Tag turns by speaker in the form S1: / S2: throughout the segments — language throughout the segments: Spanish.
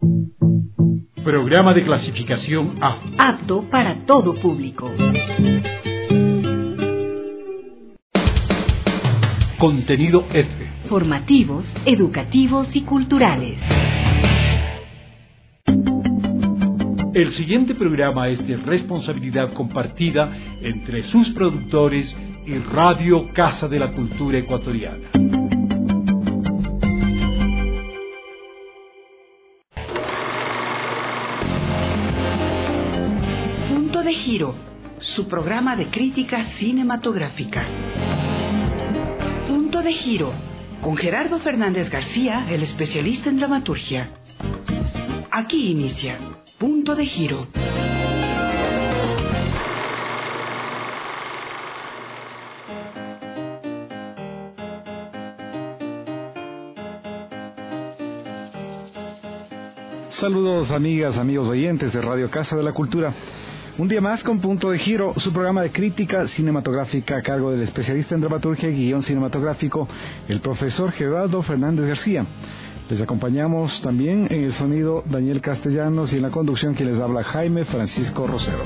S1: Programa de clasificación A.
S2: Apto para todo público.
S1: Contenido F.
S2: Formativos, educativos y culturales.
S1: El siguiente programa es de responsabilidad compartida entre sus productores y Radio Casa de la Cultura Ecuatoriana.
S2: Punto de Giro, su programa de crítica cinematográfica. Punto de Giro, con Gerardo Fernández García, el especialista en dramaturgia. Aquí inicia Punto de Giro.
S3: Saludos amigas, amigos oyentes de Radio Casa de la Cultura. Un día más con Punto de Giro, su programa de crítica cinematográfica a cargo del especialista en dramaturgia y guión cinematográfico, el profesor Gerardo Fernández García. Les acompañamos también en el sonido Daniel Castellanos y en la conducción quien les habla Jaime Francisco Rosero.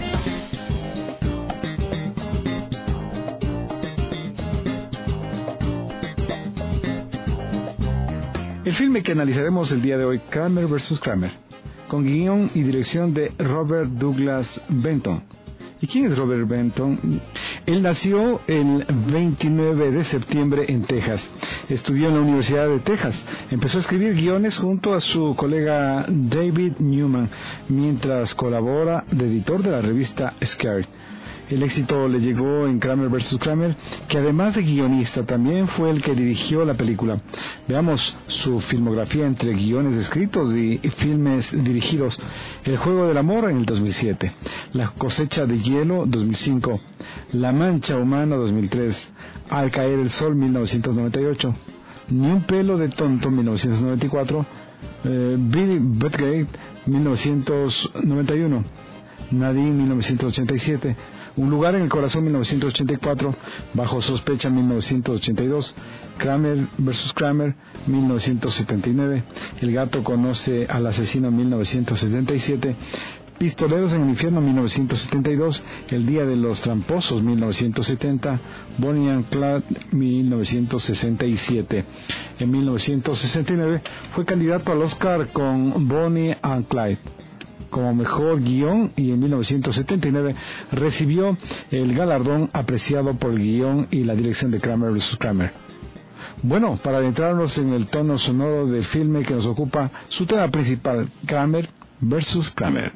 S3: El filme que analizaremos el día de hoy, Kramer vs. Kramer, con guión y dirección de Robert Douglas Benton. ¿Y quién es Robert Benton? Él nació el 29 de septiembre en Texas. Estudió en la Universidad de Texas. Empezó a escribir guiones junto a su colega David Newman, mientras colabora de editor de la revista Scared. El éxito le llegó en Kramer vs. Kramer, que además de guionista también fue el que dirigió la película. Veamos su filmografía entre guiones escritos y filmes dirigidos. El juego del amor en el 2007, La cosecha de hielo 2005, La mancha humana 2003, Al caer el sol 1998, Ni un pelo de tonto 1994, Billy Butgate 1991, Nadine 1987, Un lugar en el corazón 1984, Bajo sospecha 1982, Kramer vs. Kramer 1979, El gato conoce al asesino 1977, Pistoleros en el infierno 1972, El día de los tramposos 1970, Bonnie and Clyde 1967. En 1969 fue candidato al Oscar con Bonnie and Clyde como mejor guión, y en 1979 recibió el galardón apreciado por el guión y la dirección de Kramer vs. Kramer. Bueno, para adentrarnos en el tono sonoro del filme que nos ocupa, su tema principal, Kramer vs. Kramer.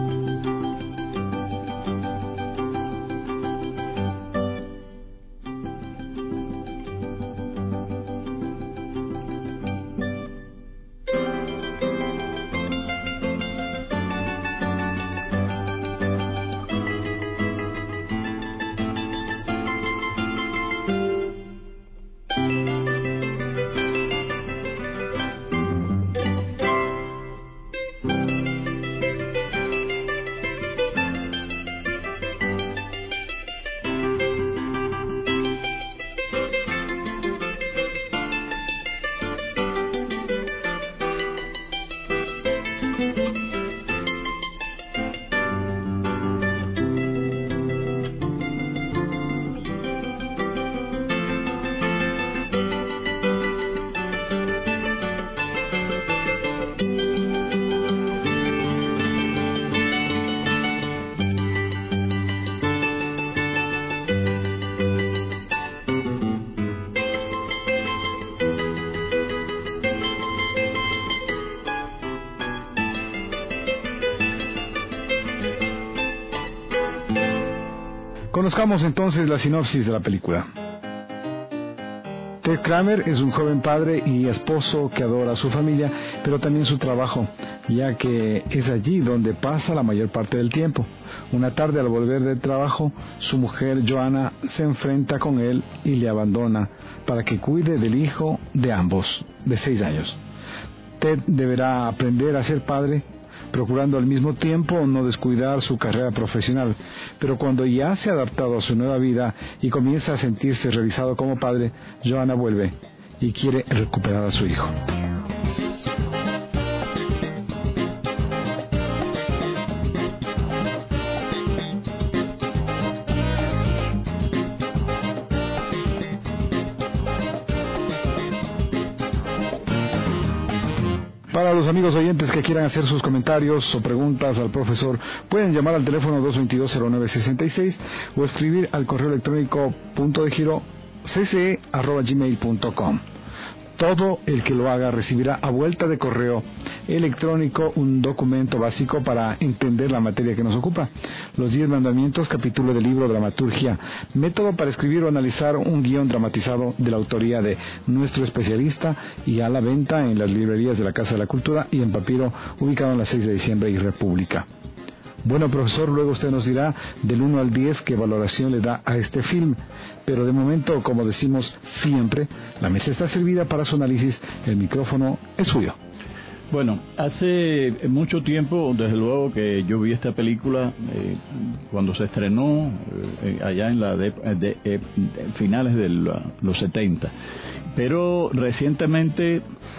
S3: Conozcamos entonces la sinopsis de la película. Ted Kramer es un joven padre y esposo que adora a su familia, pero también su trabajo, ya que es allí donde pasa la mayor parte del tiempo. Una tarde, al volver del trabajo, su mujer Joanna se enfrenta con él y le abandona para que cuide del hijo de ambos, de 6 años. Ted deberá aprender a ser padre, procurando al mismo tiempo no descuidar su carrera profesional, pero cuando ya se ha adaptado a su nueva vida y comienza a sentirse realizado como padre, Joanna vuelve y quiere recuperar a su hijo. Para los amigos oyentes que quieran hacer sus comentarios o preguntas al profesor, pueden llamar al teléfono 222-0966 o escribir al correo electrónico puntodegiro@gmail.com. Todo el que lo haga recibirá a vuelta de correo electrónico un documento básico para entender la materia que nos ocupa. Los 10 mandamientos, capítulo del libro Dramaturgia, método para escribir o analizar un guión dramatizado de la autoría de nuestro especialista, y a la venta en las librerías de la Casa de la Cultura y en papiro, ubicado en la 6 de diciembre y República. Bueno, profesor, luego usted nos dirá del 1 al 10 qué valoración le da a este film, pero de momento, como decimos siempre, la mesa está servida para su análisis, el micrófono es suyo.
S4: Bueno, hace mucho tiempo, desde luego, que yo vi esta película cuando se estrenó allá en finales de los 70, pero recientemente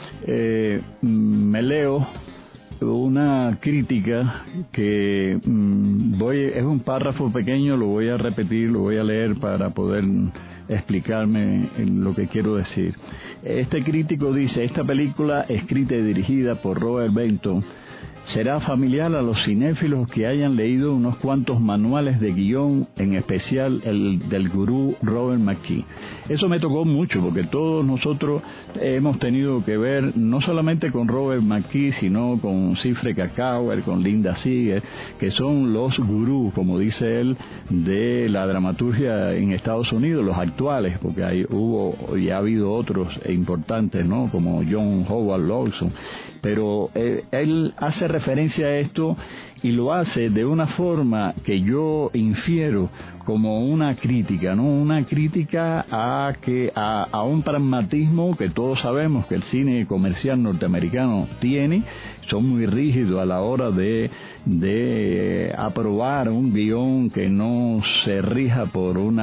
S4: me leo una crítica que es un párrafo pequeño, lo voy a repetir, lo voy a leer para poder explicarme en lo que quiero decir. Este crítico dice: esta película, escrita y dirigida por Robert Benton, será familiar a los cinéfilos que hayan leído unos cuantos manuales de guión, en especial el del gurú Robert McKee. Eso me tocó mucho, porque todos nosotros hemos tenido que ver no solamente con Robert McKee, sino con Siegfried Kracauer, con Linda Seeger, que son los gurús, como dice él, de la dramaturgia en Estados Unidos, los actuales, porque hubo y ha habido otros importantes, ¿no?, como John Howard Lawson. Pero él hace referencia a esto y lo hace de una forma que yo infiero como una crítica, ¿no? Una crítica a un pragmatismo que todos sabemos que el cine comercial norteamericano tiene. Son muy rígidos a la hora de aprobar un guión que no se rija por un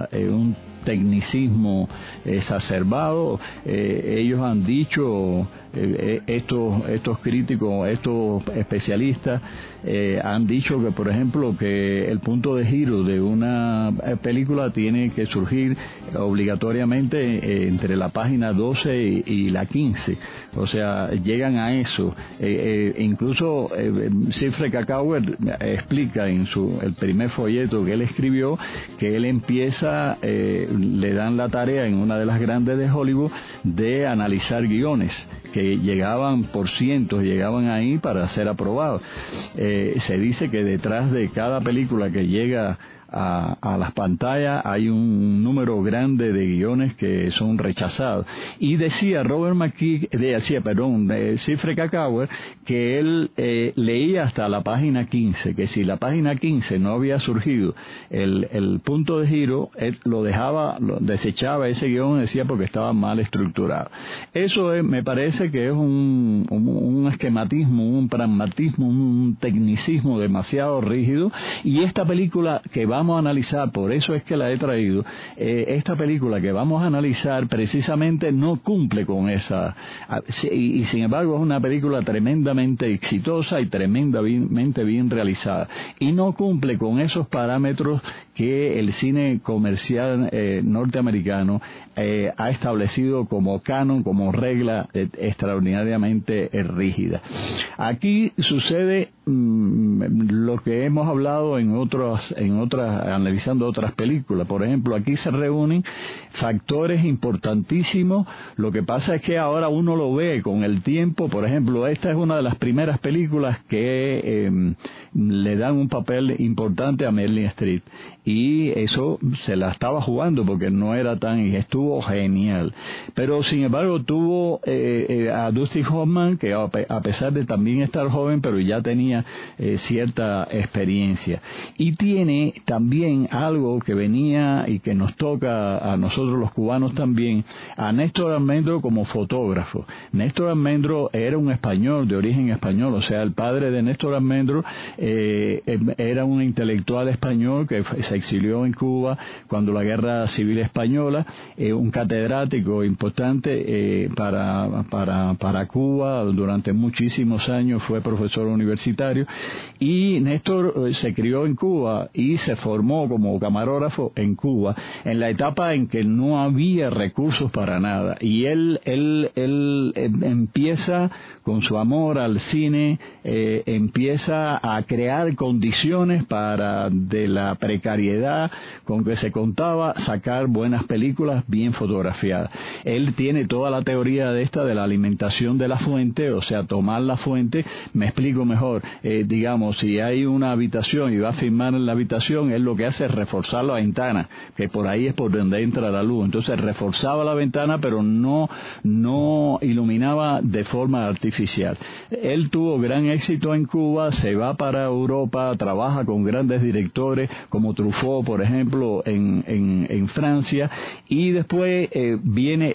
S4: tecnicismo exacerbado. Ellos han dicho, estos críticos, estos especialistas han dicho que, por ejemplo, que el punto de giro de una película tiene que surgir obligatoriamente entre la página 12 y la 15, o sea, llegan a eso. Incluso Siegfried Kracauer explica en el primer folleto que él escribió que él empieza, le dan la tarea en una de las grandes de Hollywood de analizar guiones que llegaban por cientos, llegaban ahí para ser aprobados. Se dice que detrás de cada película que llega a las pantallas hay un número grande de guiones que son rechazados. Y decía Siegfried Kracauer que él leía hasta la página 15, que si la página 15 no había surgido el punto de giro, él desechaba ese guión, decía, porque estaba mal estructurado. Eso me parece que es un esquematismo, un pragmatismo, un tecnicismo demasiado rígido, y esta película que vamos a analizar, por eso es que la he traído, esta película que vamos a analizar precisamente no cumple con esa, y sin embargo es una película tremendamente exitosa y tremendamente bien realizada, y no cumple con esos parámetros que el cine comercial norteamericano ha establecido como canon, como regla extraordinariamente rígida. Aquí sucede lo que hemos hablado en otras, analizando otras películas. Por ejemplo, aquí se reúnen factores importantísimos. Lo que pasa es que ahora uno lo ve con el tiempo. Por ejemplo, esta es una de las primeras películas que le dan un papel importante a Meryl Streep, y eso se la estaba jugando porque no era y estuvo genial. Pero sin embargo tuvo a Dustin Hoffman, que a pesar de también estar joven, pero ya tenía cierta experiencia, y tiene también algo que venía y que nos toca a nosotros los cubanos también, a Néstor Almendro como fotógrafo. Néstor Almendro era un español, de origen español, o sea, el padre de Néstor Almendro era un intelectual español que se exilió en Cuba cuando la Guerra Civil Española, un catedrático importante para Cuba. Durante muchísimos años fue profesor universitario, y Néstor se crió en Cuba y se formó como camarógrafo en Cuba, en la etapa en que no había recursos para nada, y él empieza con su amor al cine, empieza a crear condiciones para, de la precariedad con que se contaba, sacar buenas películas bien fotografiadas. Él tiene toda la teoría de la alimentación de la fuente, o sea, tomar la fuente. Me explico mejor. Digamos, si hay una habitación y va a filmar en la habitación, él lo que hace es reforzar la ventana, que por ahí es por donde entra la luz. Entonces reforzaba la ventana, pero no iluminaba de forma artificial. Él tuvo gran éxito en Cuba, se va para Europa, trabaja con grandes directores como Truffaut, por ejemplo, en Francia, y después viene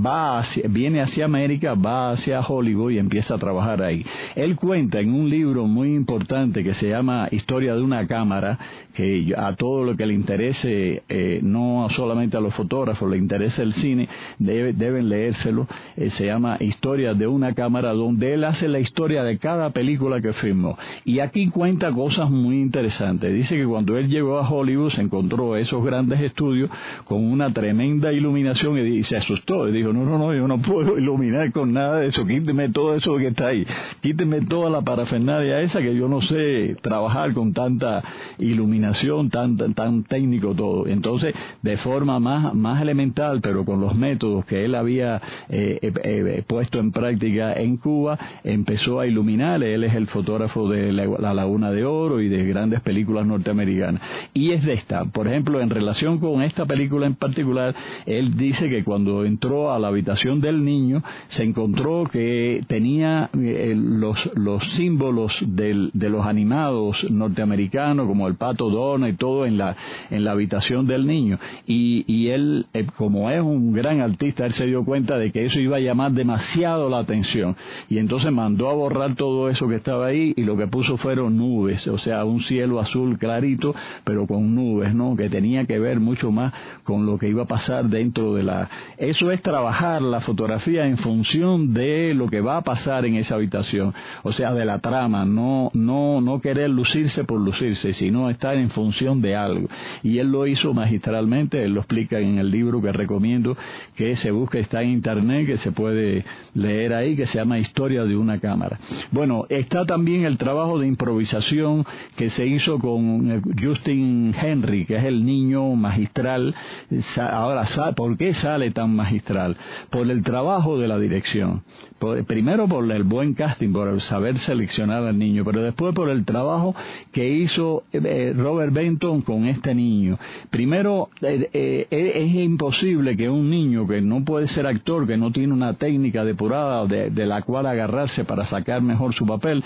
S4: hacia América, va hacia Hollywood y empieza a trabajar ahí. Él cuenta en un libro muy importante que se llama Historia de una cámara, que a todo lo que le interese, no solamente a los fotógrafos, le interesa el cine, deben leérselo. Se llama Historia de una cámara, donde él hace la historia de cada película que filmó. Y aquí cuenta cosas muy interesantes. Dice que cuando él llegó a Hollywood se encontró esos grandes estudios con una tremenda iluminación y se asustó y dijo, no, yo no puedo iluminar con nada de eso, quíteme todo eso que está ahí, quíteme toda la parafernalia esa, que yo no sé trabajar con tanta iluminación, tan técnico todo. Entonces, de forma más elemental, pero con los métodos que él había puesto en práctica en Cuba, empezó a iluminar. Él es el fotógrafo de La Laguna de Oro y de grandes películas norteamericanas. Y es de esta, por ejemplo, en relación con esta película en particular, él dice que cuando entró a la habitación del niño, se encontró que tenía los símbolos de los animados norteamericanos, como el Pato Donald y todo en la habitación del niño. Y él, como es un gran artista, él se dio cuenta de que eso iba a llamar demasiado la atención. Y entonces mandó a borrar todo eso que estaba ahí, y lo que puso fueron nubes, o sea, un cielo azul clarito, pero con nubes, ¿no? Que tenía que ver mucho más con lo que iba a pasar dentro de eso es trabajar la fotografía en función de lo que va a pasar en esa habitación, o sea, de la trama, no querer lucirse por lucirse, sino estar en función de algo. Y él lo hizo magistralmente. Él lo explica en el libro que recomiendo, que se busca, está en internet, que se puede leer ahí, que se llama Historia de una cámara. Bueno, está también el trabajo de improvisación que se hizo con Justin Henry, que es el niño magistral. Ahora, ¿por qué sale tan magistral? Por el trabajo de la dirección. Primero por el buen casting, por el saber seleccionar al niño, pero después por el trabajo que hizo Robert Benton con este niño. Primero, es imposible que un niño que no puede ser actor, que no tiene una técnica depurada de la cual agarrarse para sacar mejor su papel,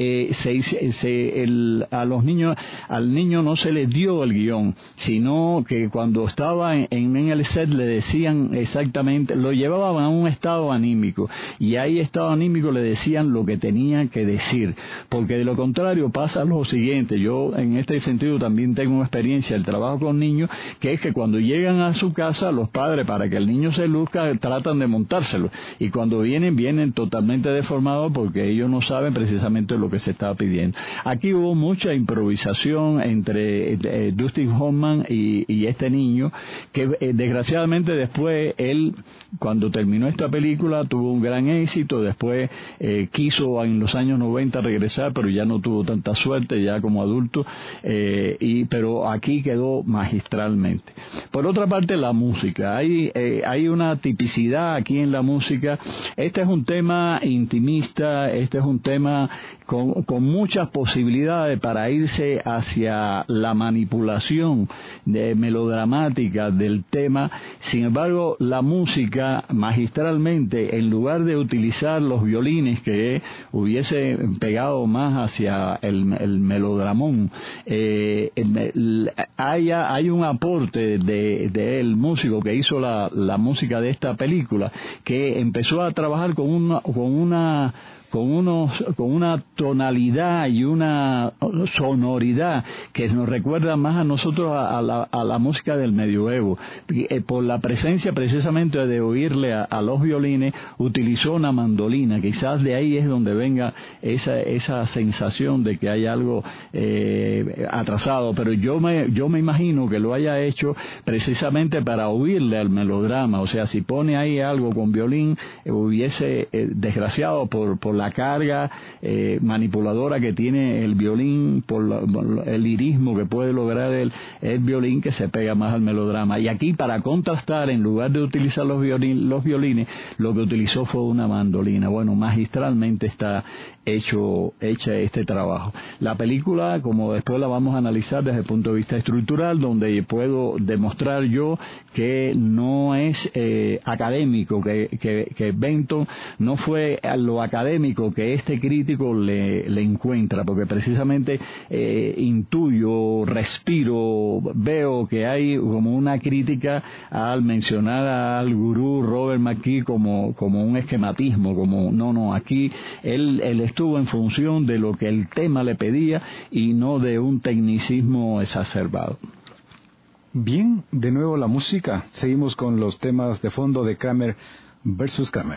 S4: al niño no se le dio el guión, sino que cuando estaba en el set le decían exactamente, lo llevaban a un estado anímico, y ahí estado anímico le decían lo que tenía que decir, porque de lo contrario pasa lo siguiente. Yo en este sentido también tengo experiencia del trabajo con niños, que es que cuando llegan a su casa, los padres, para que el niño se luzca, tratan de montárselo, y cuando vienen totalmente deformados, porque ellos no saben precisamente lo que se estaba pidiendo. Aquí hubo mucha improvisación entre Dustin Hoffman y este niño, que desgraciadamente después él, cuando terminó esta película, tuvo un gran éxito. Después quiso en los años 90 regresar, pero ya no tuvo tanta suerte ya como adulto, pero aquí quedó magistralmente. Por otra parte, la música. Hay una tipicidad aquí en la música. Este es un tema intimista, este es un tema con muchas posibilidades para irse hacia la manipulación melodramática del tema. Sin embargo, la música magistralmente, en lugar de utilizar los violines que hubiese pegado más hacia el melodramón, hay un aporte del músico que hizo la música de esta película, que empezó a trabajar con con una tonalidad y una sonoridad que nos recuerda más a nosotros a la música del medioevo. Por la presencia precisamente de oírle a los violines, utilizó una mandolina. Quizás de ahí es donde venga esa sensación de que hay algo atrasado, pero yo me imagino que lo haya hecho precisamente para oírle al melodrama. O sea, si pone ahí algo con violín, hubiese desgraciado por la carga manipuladora que tiene el violín, por el lirismo que puede lograr el violín, que se pega más al melodrama. Y aquí, para contrastar, en lugar de utilizar los violines, lo que utilizó fue una mandolina. Bueno, magistralmente está hecha este trabajo. La película, como después la vamos a analizar desde el punto de vista estructural, donde puedo demostrar yo que no es académico, que Benton no fue a lo académico que este crítico le encuentra, porque precisamente intuyo, respiro, veo que hay como una crítica al mencionar al gurú Robert McKee como un esquematismo, aquí él estuvo en función de lo que el tema le pedía y no de un tecnicismo exacerbado.
S3: Bien, de nuevo la música. Seguimos con los temas de fondo de Kramer versus Kramer.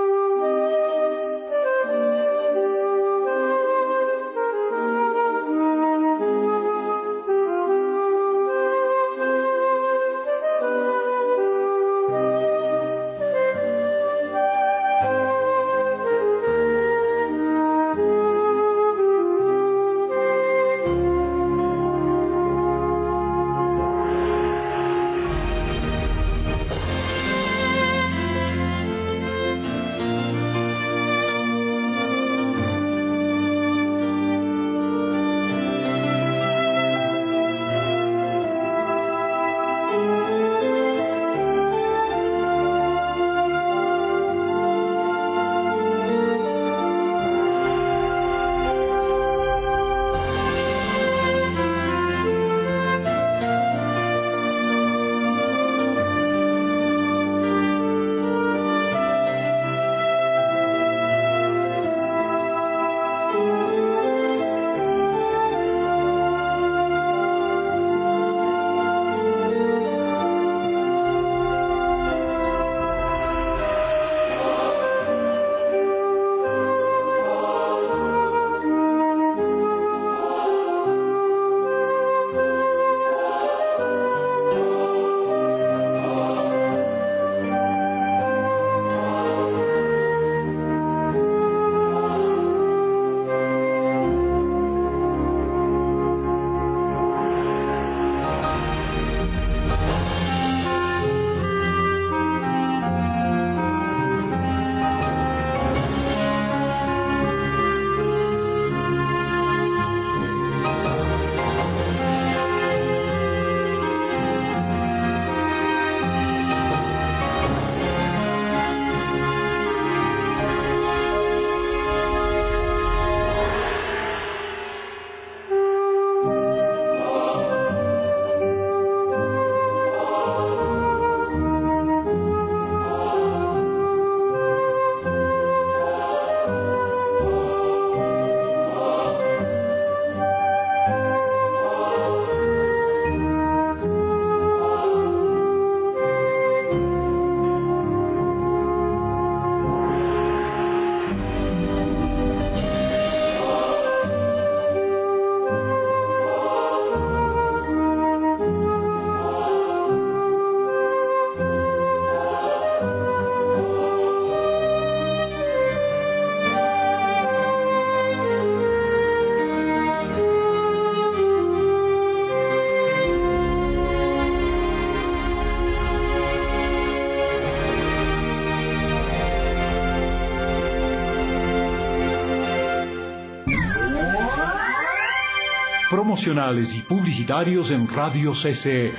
S1: Promocionales y publicitarios en Radio CC.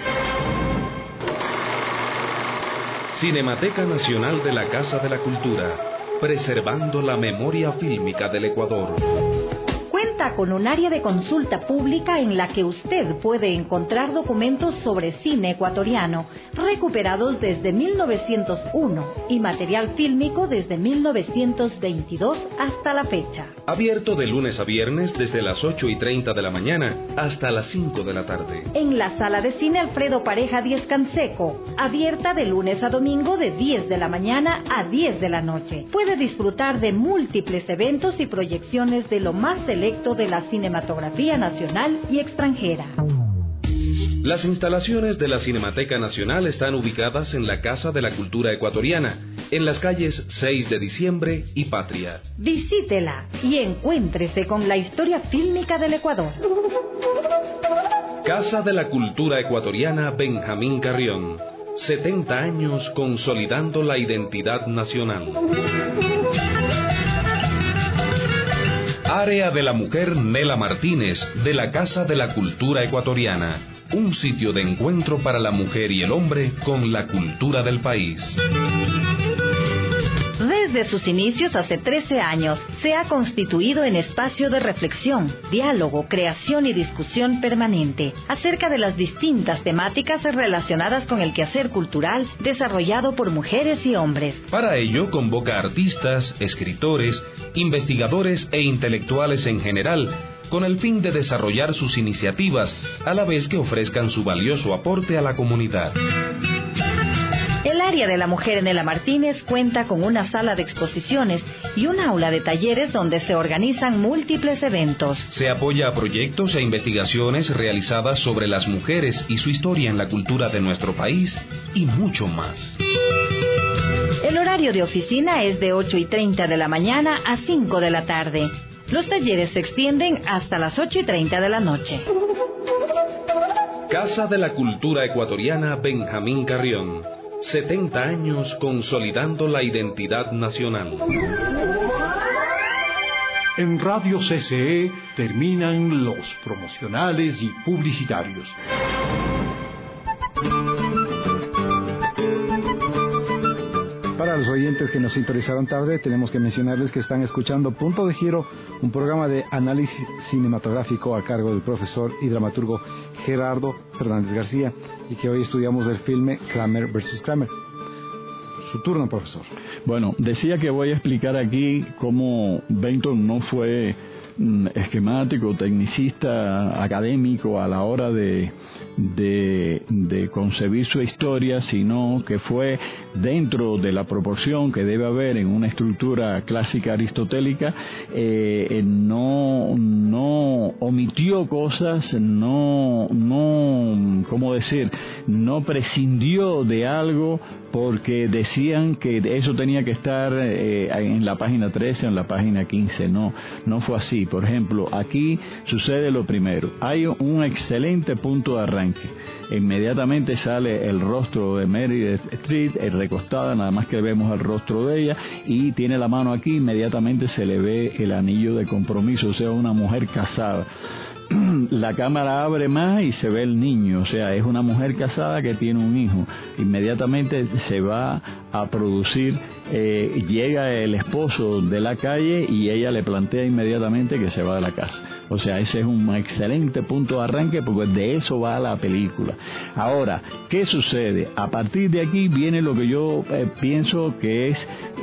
S5: Cinemateca Nacional de la Casa de la Cultura, preservando la memoria fílmica del Ecuador.
S6: Cuenta con un área de consulta pública en la que usted puede encontrar documentos sobre cine ecuatoriano, recuperados desde 1901 y material fílmico desde 1922 hasta la fecha.
S5: Abierto de lunes a viernes desde las 8:30 de la mañana hasta las 5 de la tarde.
S6: En la sala de cine Alfredo Pareja 10 Canseco, abierta de lunes a domingo de 10 de la mañana a 10 de la noche. Puede disfrutar de múltiples eventos y proyecciones de lo más selecto de la cinematografía nacional y extranjera.
S5: Las instalaciones de la Cinemateca Nacional están ubicadas en la Casa de la Cultura Ecuatoriana, en las calles 6 de Diciembre y Patria.
S6: Visítela y encuéntrese con la historia fílmica del Ecuador.
S5: Casa de la Cultura Ecuatoriana Benjamín Carrión. 70 años consolidando la identidad nacional. Área de la Mujer Nela Martínez, de la Casa de la Cultura Ecuatoriana. Un sitio de encuentro para la mujer y el hombre con la cultura del país.
S6: Desde sus inicios hace 13 años, se ha constituido en espacio de reflexión, diálogo, creación y discusión permanente acerca de las distintas temáticas relacionadas con el quehacer cultural desarrollado por mujeres y hombres.
S5: Para ello, convoca artistas, escritores, investigadores e intelectuales en general, con el fin de desarrollar sus iniciativas, a la vez que ofrezcan su valioso aporte a la comunidad.
S6: El área de la mujer Nela Martínez cuenta con una sala de exposiciones y un aula de talleres donde se organizan múltiples eventos.
S5: Se apoya a proyectos e investigaciones realizadas sobre las mujeres y su historia en la cultura de nuestro país y mucho más.
S6: El horario de oficina es de 8:30 de la mañana a 5 de la tarde. Los talleres se extienden hasta las 8:30 de la noche.
S5: Casa de la Cultura Ecuatoriana Benjamín Carrión. 70 años consolidando la identidad nacional.
S1: En Radio CCE terminan los promocionales y publicitarios.
S3: Para los oyentes que nos sintonizaron tarde, tenemos que mencionarles que están escuchando Punto de Giro, un programa de análisis cinematográfico a cargo del profesor y dramaturgo Gerardo Fernández García, y que hoy estudiamos el filme Kramer vs. Kramer. Su turno, profesor.
S4: Bueno, decía que voy a explicar aquí cómo Benton no fue esquemático, tecnicista, académico a la hora de concebir su historia, sino que fue dentro de la proporción que debe haber en una estructura clásica aristotélica. No omitió cosas, ¿cómo decir? No prescindió de algo porque decían que eso tenía que estar en la página 13 o en la página 15. No fue así. Por ejemplo, aquí sucede lo primero. Hay un excelente punto de arranque. Inmediatamente sale el rostro de Meredith Street, recostada, nada más que vemos el rostro de ella, y tiene la mano aquí, inmediatamente se le ve el anillo de compromiso, o sea, una mujer casada. La cámara abre más y se ve el niño, o sea, es una mujer casada que tiene un hijo. Inmediatamente se va a producir, llega el esposo de la calle y ella le plantea inmediatamente que se va de la casa. O sea, ese es un excelente punto de arranque porque de eso va la película. Ahora, ¿qué sucede? A partir de aquí viene lo que yo pienso que es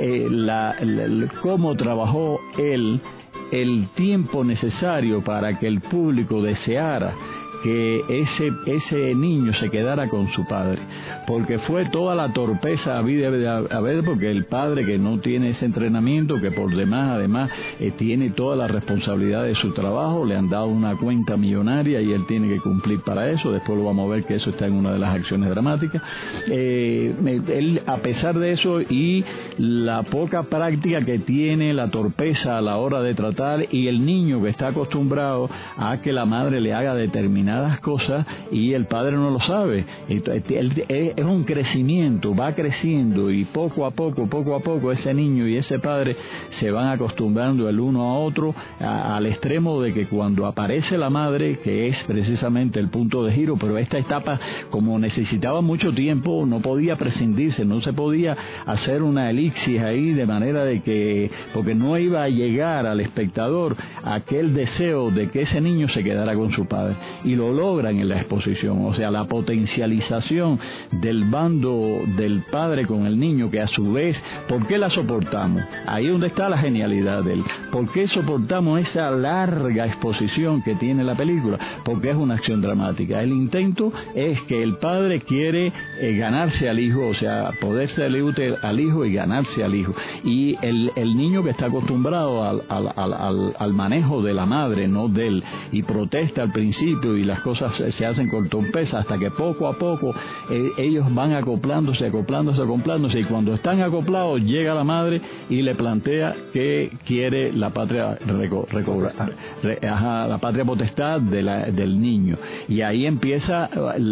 S4: cómo trabajó él el tiempo necesario para que el público deseara que ese niño se quedara con su padre, porque fue toda la torpeza habida a ver, porque el padre que no tiene ese entrenamiento, que por demás además tiene toda la responsabilidad de su trabajo, le han dado una cuenta millonaria y él tiene que cumplir para eso. Después lo vamos a ver que eso está en una de las acciones dramáticas. Él, a pesar de eso y la poca práctica que tiene, la torpeza a la hora de tratar, y el niño que está acostumbrado a que la madre le haga determinadas determinadas cosas y el padre no lo sabe. Es un crecimiento, va creciendo y poco a poco ese niño y ese padre se van acostumbrando el uno a otro al extremo de que cuando aparece la madre, que es precisamente el punto de giro, pero esta etapa, como necesitaba mucho tiempo, no podía prescindirse, no se podía hacer una elipsis ahí de manera de que, porque no iba a llegar al espectador aquel deseo de que ese niño se quedara con su padre, y lo logran en la exposición, o sea, la potencialización del bando del padre con el niño, que a su vez, ¿por qué la soportamos? Ahí es donde está la genialidad de él. ¿Por qué soportamos esa larga exposición que tiene la película? Porque es una acción dramática. El intento es que el padre quiere ganarse al hijo, o sea, poder serle útil al hijo y ganarse al hijo, y el niño que está acostumbrado al manejo de la madre, no de él, y protesta al principio y las cosas se hacen con torpeza hasta que poco a poco ellos van acoplándose, y cuando están acoplados llega la madre y le plantea que quiere la patria recobrar, la patria potestad del niño, y ahí empieza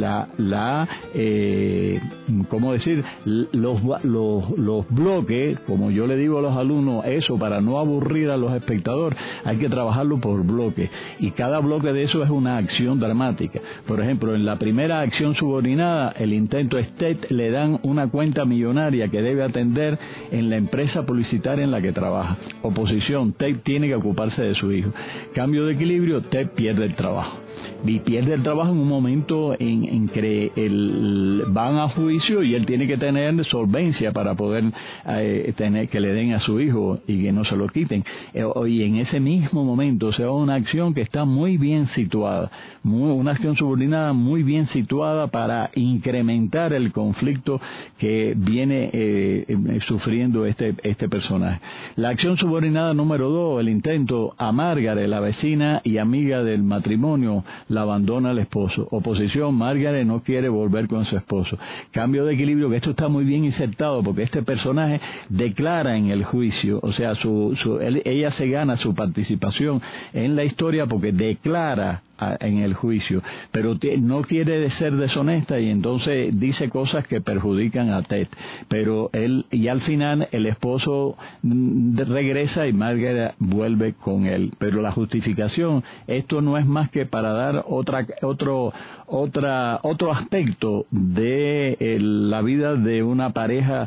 S4: ¿cómo decir? Los bloques, como yo le digo a los alumnos, eso para no aburrir a los espectadores, hay que trabajarlo por bloques, y cada bloque de eso es una acción dramática. Por ejemplo, en la primera acción subordinada, el intento es Ted le dan una cuenta millonaria que debe atender en la empresa publicitaria en la que trabaja. Oposición, Ted tiene que ocuparse de su hijo. Cambio de equilibrio, Ted pierde el trabajo. Y pierde el trabajo en un momento en que van a juicio y él tiene que tener solvencia para poder tener que le den a su hijo y que no se lo quiten. Y en ese mismo momento se va una acción que está muy bien situada, una acción subordinada muy bien situada para incrementar el conflicto que viene sufriendo este personaje. La acción subordinada número 2, el intento, a Margaret, la vecina y amiga del matrimonio, la abandona el esposo. Oposición, Margaret no quiere volver con su esposo. Cambio de equilibrio, que esto está muy bien insertado porque este personaje declara en el juicio, o sea, ella se gana su participación en la historia porque declara en el juicio, pero no quiere ser deshonesta y entonces dice cosas que perjudican a Ted, pero y al final el esposo regresa y Margaret vuelve con él, pero la justificación, esto no es más que para dar otro aspecto de la vida de una pareja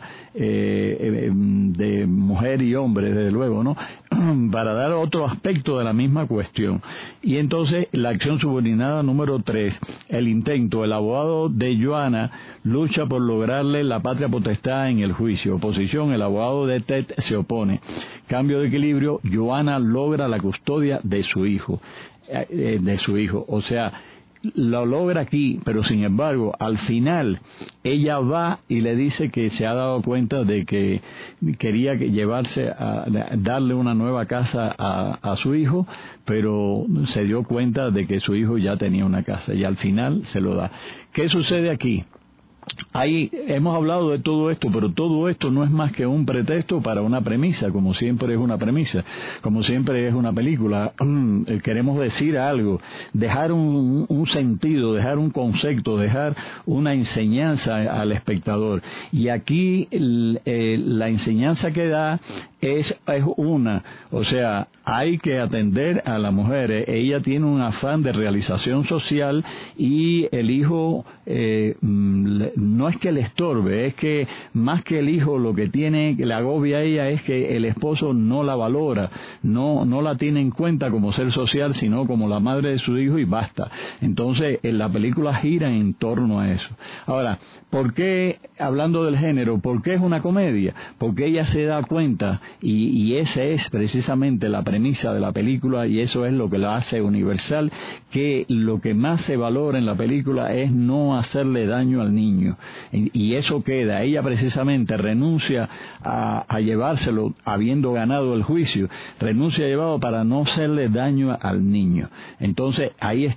S4: de mujer y hombre, desde luego, ¿no? Para dar otro aspecto de la misma cuestión. Y entonces la acción subordinada número 3, el intento, el abogado de Joanna lucha por lograrle la patria potestad en el juicio. Oposición, el abogado de Ted se opone. Cambio de equilibrio, Joanna logra la custodia de su hijo, o sea, lo logra aquí, pero sin embargo, al final, ella va y le dice que se ha dado cuenta de que quería darle una nueva casa a su hijo, pero se dio cuenta de que su hijo ya tenía una casa y al final se lo da. ¿Qué sucede aquí? Ahí hemos hablado de todo esto, pero todo esto no es más que un pretexto para una premisa, como siempre es una premisa, como siempre es una película. Queremos decir algo, dejar un sentido, dejar un concepto, dejar una enseñanza al espectador. Y aquí la enseñanza que da es una, o sea, hay que atender a la mujer. Ella tiene un afán de realización social y el hijo no es que le estorbe, es que más que el hijo lo que le agobia a ella es que el esposo no la valora, no la tiene en cuenta como ser social, sino como la madre de su hijo y basta. Entonces la película gira en torno a eso. Ahora, ¿por qué, hablando del género, por qué es una comedia? Porque ella se da cuenta y esa es precisamente la premisa de la película y eso es lo que la hace universal, que lo que más se valora en la película es no hacerle daño al niño. Y eso queda, ella precisamente renuncia a llevárselo habiendo ganado el juicio, renuncia a llevarlo para no hacerle daño al niño. Entonces ahí está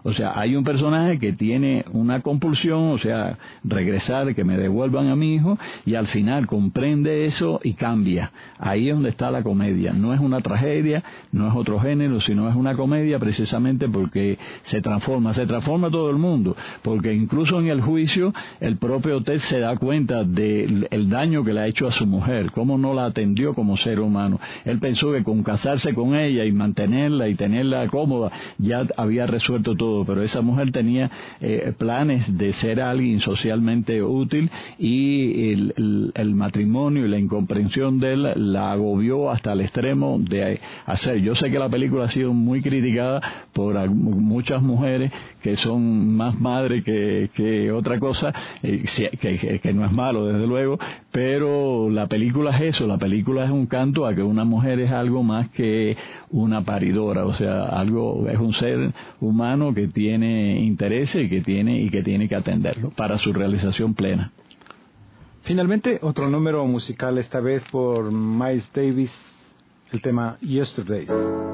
S4: O sea, hay un personaje que tiene una compulsión, o sea, regresar, que me devuelvan a mi hijo, y al final comprende eso y cambia. Ahí es donde está la comedia. No es una tragedia, no es otro género, sino es una comedia precisamente porque se transforma todo el mundo, porque incluso en el juicio el propio Ted se da cuenta del daño que le ha hecho a su mujer, cómo no la atendió como ser humano. Él pensó que con casarse con ella y mantenerla y tenerla cómoda ya había resuelto todo, pero esa mujer tenía planes de ser alguien socialmente útil, y el matrimonio y la incomprensión de él la agobió hasta el extremo de hacer. Yo sé que la película ha sido muy criticada por muchas mujeres que son más madres que otra cosa, que no es malo desde luego, pero la película es eso, la película es un canto a que una mujer es algo más que una paridora, o sea, es un ser humano que tiene intereses y que tiene que atenderlo para su realización plena.
S3: Finalmente, otro número musical, esta vez por Miles Davis, el tema Yesterday.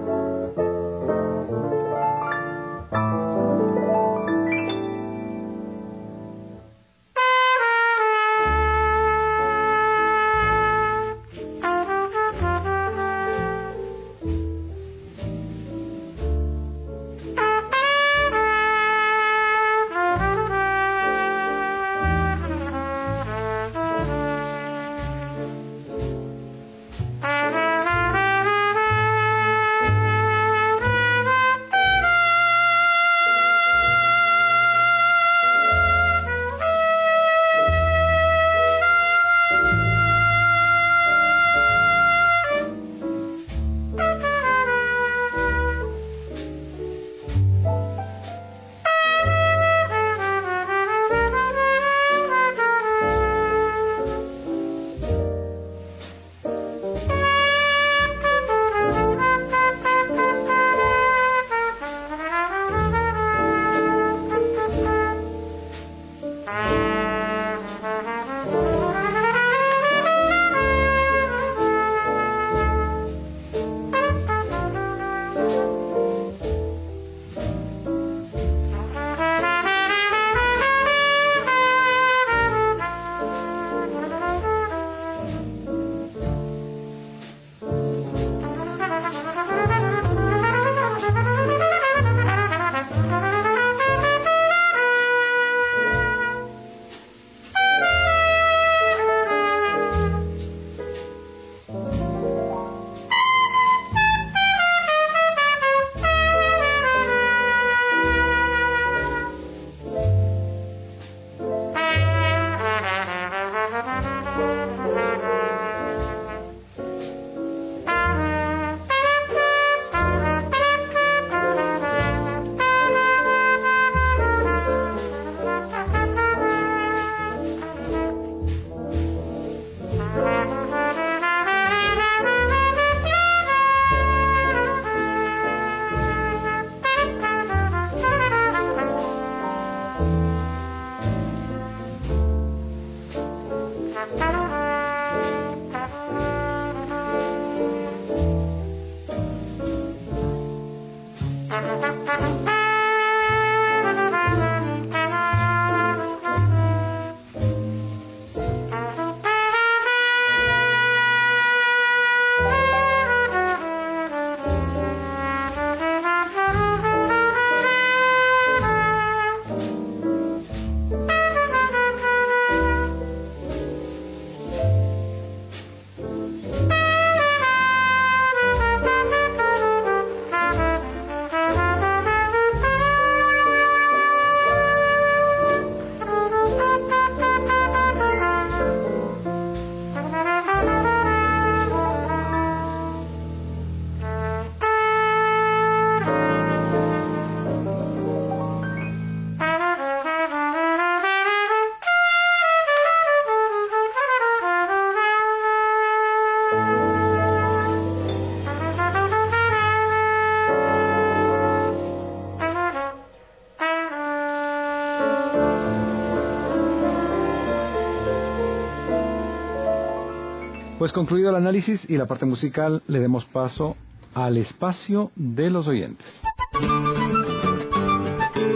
S3: Pues concluido el análisis y la parte musical, le demos paso al espacio de los oyentes.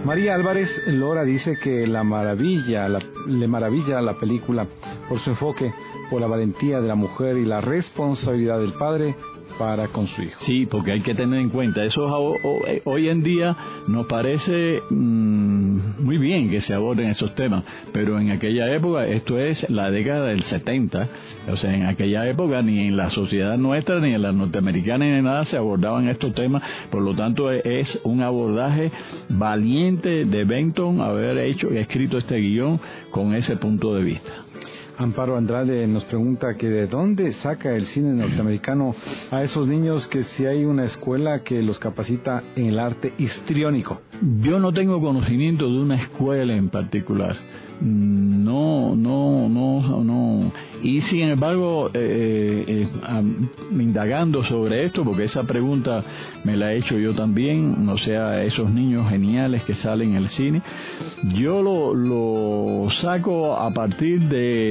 S3: María Álvarez Lora dice que le maravilla la película por su enfoque, por la valentía de la mujer y la responsabilidad del padre para con su hijo.
S4: Sí, porque hay que tener en cuenta, eso hoy en día nos parece muy bien que se aborden esos temas, pero en aquella época, esto es la década del 70, o sea, en aquella época ni en la sociedad nuestra, ni en la norteamericana, ni en nada se abordaban estos temas, por lo tanto es un abordaje valiente de Benton haber escrito este guión con ese punto de vista.
S3: Amparo Andrade nos pregunta que de dónde saca el cine norteamericano a esos niños, que si hay una escuela que los capacita en el arte histriónico.
S4: Yo no tengo conocimiento de una escuela en particular. No. Y sin embargo, indagando sobre esto, porque esa pregunta me la he hecho yo también, o sea, esos niños geniales que salen en el cine, yo lo saco a partir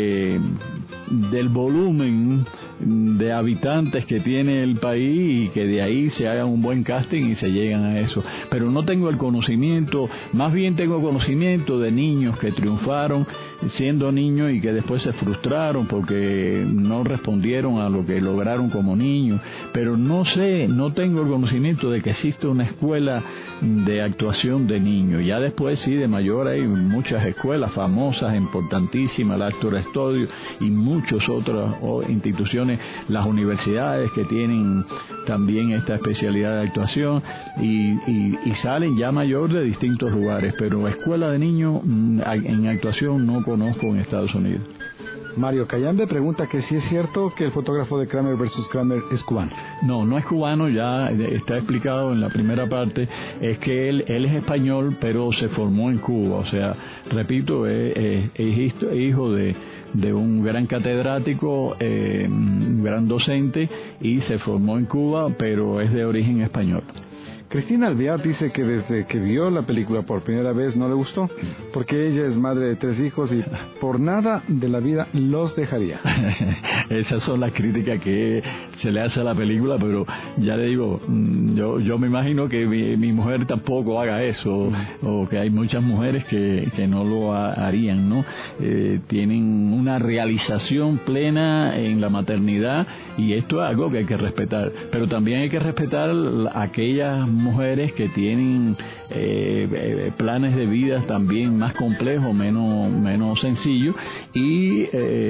S4: del volumen de habitantes que tiene el país y que de ahí se haga un buen casting y se llegan a eso. Pero no tengo el conocimiento, más bien tengo conocimiento de niños que triunfaron siendo niños y que después se frustraron porque no respondieron a lo que lograron como niños, pero no tengo el conocimiento de que existe una escuela de actuación de niños. Ya después sí, de mayor hay muchas escuelas famosas, importantísimas, la Actor Studio y muchas otras instituciones, las universidades que tienen también esta especialidad de actuación y salen ya mayor de distintos lugares, pero escuela de niños en actuación no conozco en Estados Unidos.
S3: Mario Cayambe pregunta que si es cierto que el fotógrafo de Kramer vs. Kramer es cubano.
S4: No es cubano, ya está explicado en la primera parte, es que él es español, pero se formó en Cuba, o sea, repito, es hijo de un gran catedrático, un gran docente, y se formó en Cuba, pero es de origen español.
S3: Cristina Alvear dice que desde que vio la película por primera vez no le gustó, porque ella es madre de 3 hijos y por nada de la vida los dejaría.
S4: Esas son las críticas que se le hace a la película, pero ya le digo, yo me imagino que mi mujer tampoco haga eso, o que hay muchas mujeres que no lo harían, ¿no? Tienen una realización plena en la maternidad y esto es algo que hay que respetar, pero también hay que respetar aquellas mujeres que tienen planes de vida también más complejos, menos sencillos, y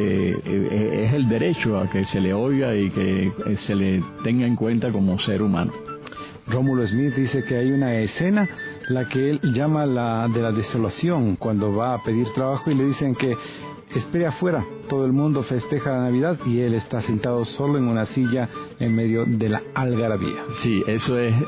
S4: es el derecho a que se le oiga y que se le tenga en cuenta como ser humano.
S3: Rómulo Smith dice que hay una escena, la que él llama la de la desolación, cuando va a pedir trabajo y le dicen que espere afuera, todo el mundo festeja la Navidad y él está sentado solo en una silla en medio de la algarabía.
S4: Sí, eso es,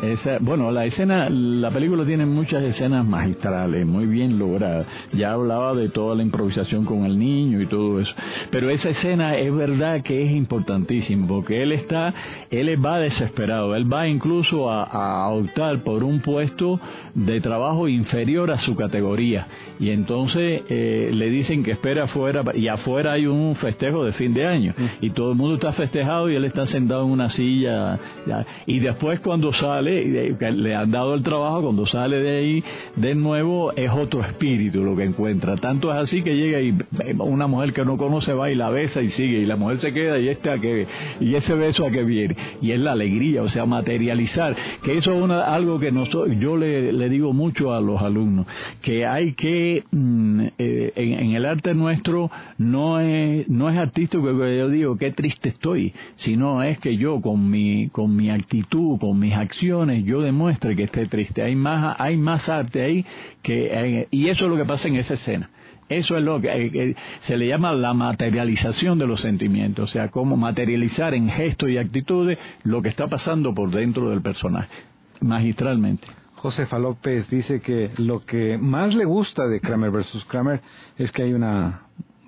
S4: la película tiene muchas escenas magistrales, muy bien logradas. Ya hablaba de toda la improvisación con el niño y todo eso, pero esa escena es verdad que es importantísima, porque él va desesperado, él va incluso a optar por un puesto de trabajo inferior a su categoría, y entonces le dicen que espera afuera, y afuera hay un festejo de fin de año y todo el mundo está festejado y él está sentado en una silla, y después cuando sale, le han dado el trabajo, cuando sale de ahí de nuevo es otro espíritu lo que encuentra. Tanto es así que llega y una mujer que no conoce va y la besa y sigue, y la mujer se queda y ese beso a que viene, y es la alegría, o sea, materializar, que eso es algo que yo le digo mucho a los alumnos, que hay que en el arte nuestro no es artístico que yo digo qué triste estoy, sino es que yo con mi actitud, con mis acciones, yo demuestre que esté triste. Hay más arte ahí y eso es lo que pasa en esa escena. Eso es lo que se le llama la materialización de los sentimientos, o sea, cómo materializar en gestos y actitudes lo que está pasando por dentro del personaje, magistralmente.
S3: Josefa López dice que lo que más le gusta de Kramer vs. Kramer es que hay una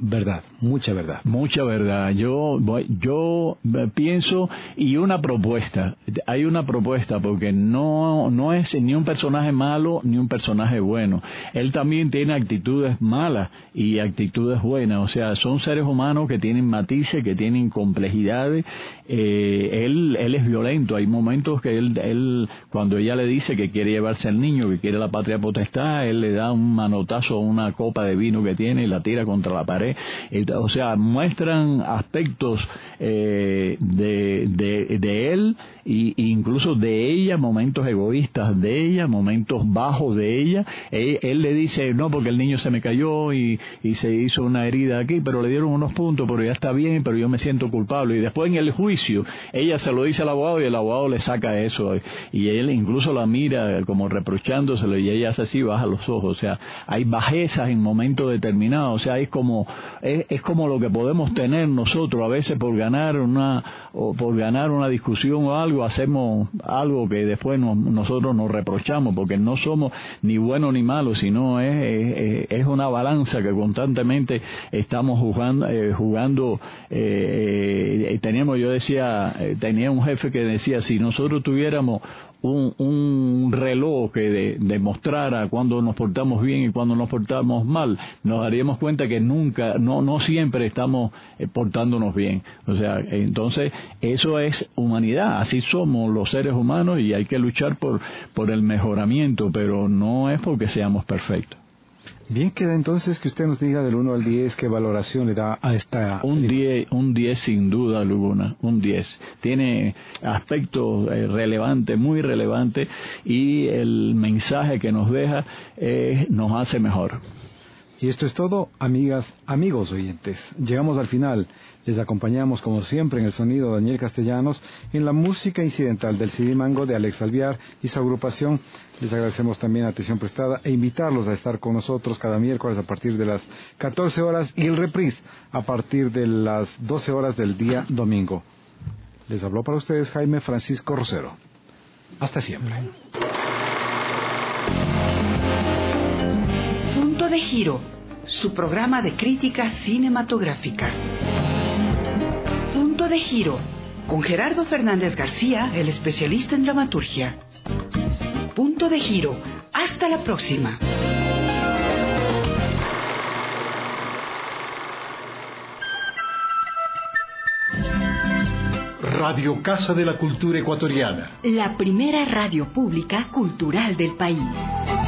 S3: verdad, mucha verdad.
S4: Mucha verdad. Yo pienso, y una propuesta. Hay una propuesta, porque no es ni un personaje malo ni un personaje bueno. Él también tiene actitudes malas y actitudes buenas. O sea, son seres humanos que tienen matices, que tienen complejidades. Él es violento. Hay momentos que él, cuando ella le dice que quiere llevarse al niño, que quiere la patria potestad, él le da un manotazo a una copa de vino que tiene y la tira contra la pared. O sea, muestran aspectos de él e incluso de ella, momentos egoístas de ella, momentos bajos de ella. Él le dice, no, porque el niño se me cayó y se hizo una herida aquí, pero le dieron unos puntos, pero ya está bien, pero yo me siento culpable. Y después en el juicio, ella se lo dice al abogado y el abogado le saca eso. Y él incluso la mira como reprochándoselo y ella hace así, baja los ojos. O sea, hay bajezas en momentos determinados. O sea, es como lo que podemos tener nosotros a veces por ganar una discusión o algo, hacemos algo que después nosotros nos reprochamos, porque no somos ni buenos ni malos, sino es una balanza que constantemente estamos jugando. Tenía un jefe que decía, si nosotros tuviéramos un reloj que demostrara cuando nos portamos bien y cuando nos portamos mal, nos daríamos cuenta que no siempre estamos portándonos bien. O sea, entonces eso es humanidad, así somos los seres humanos y hay que luchar por el mejoramiento, pero no es porque seamos perfectos.
S3: Bien, queda entonces que usted nos diga del 1 al 10 qué valoración le da a esta...
S4: Un 10 sin duda alguna, un 10. Tiene aspectos relevantes, muy relevantes, y el mensaje que nos deja nos hace mejor.
S3: Y esto es todo, amigas, amigos oyentes. Llegamos al final. Les acompañamos como siempre en el sonido de Daniel Castellanos, en la música incidental del CD Mango de Alex Alvear y su agrupación. Les agradecemos también la atención prestada e invitarlos a estar con nosotros cada miércoles a partir de las 14 horas y el reprise a partir de las 12 horas del día domingo. Les habló para ustedes Jaime Francisco Rosero. Hasta siempre.
S2: Punto de Giro, su programa de crítica cinematográfica. Punto de Giro, con Gerardo Fernández García, el especialista en dramaturgia. Punto de Giro, hasta la próxima.
S1: Radio Casa de la Cultura Ecuatoriana.
S2: La primera radio pública cultural del país.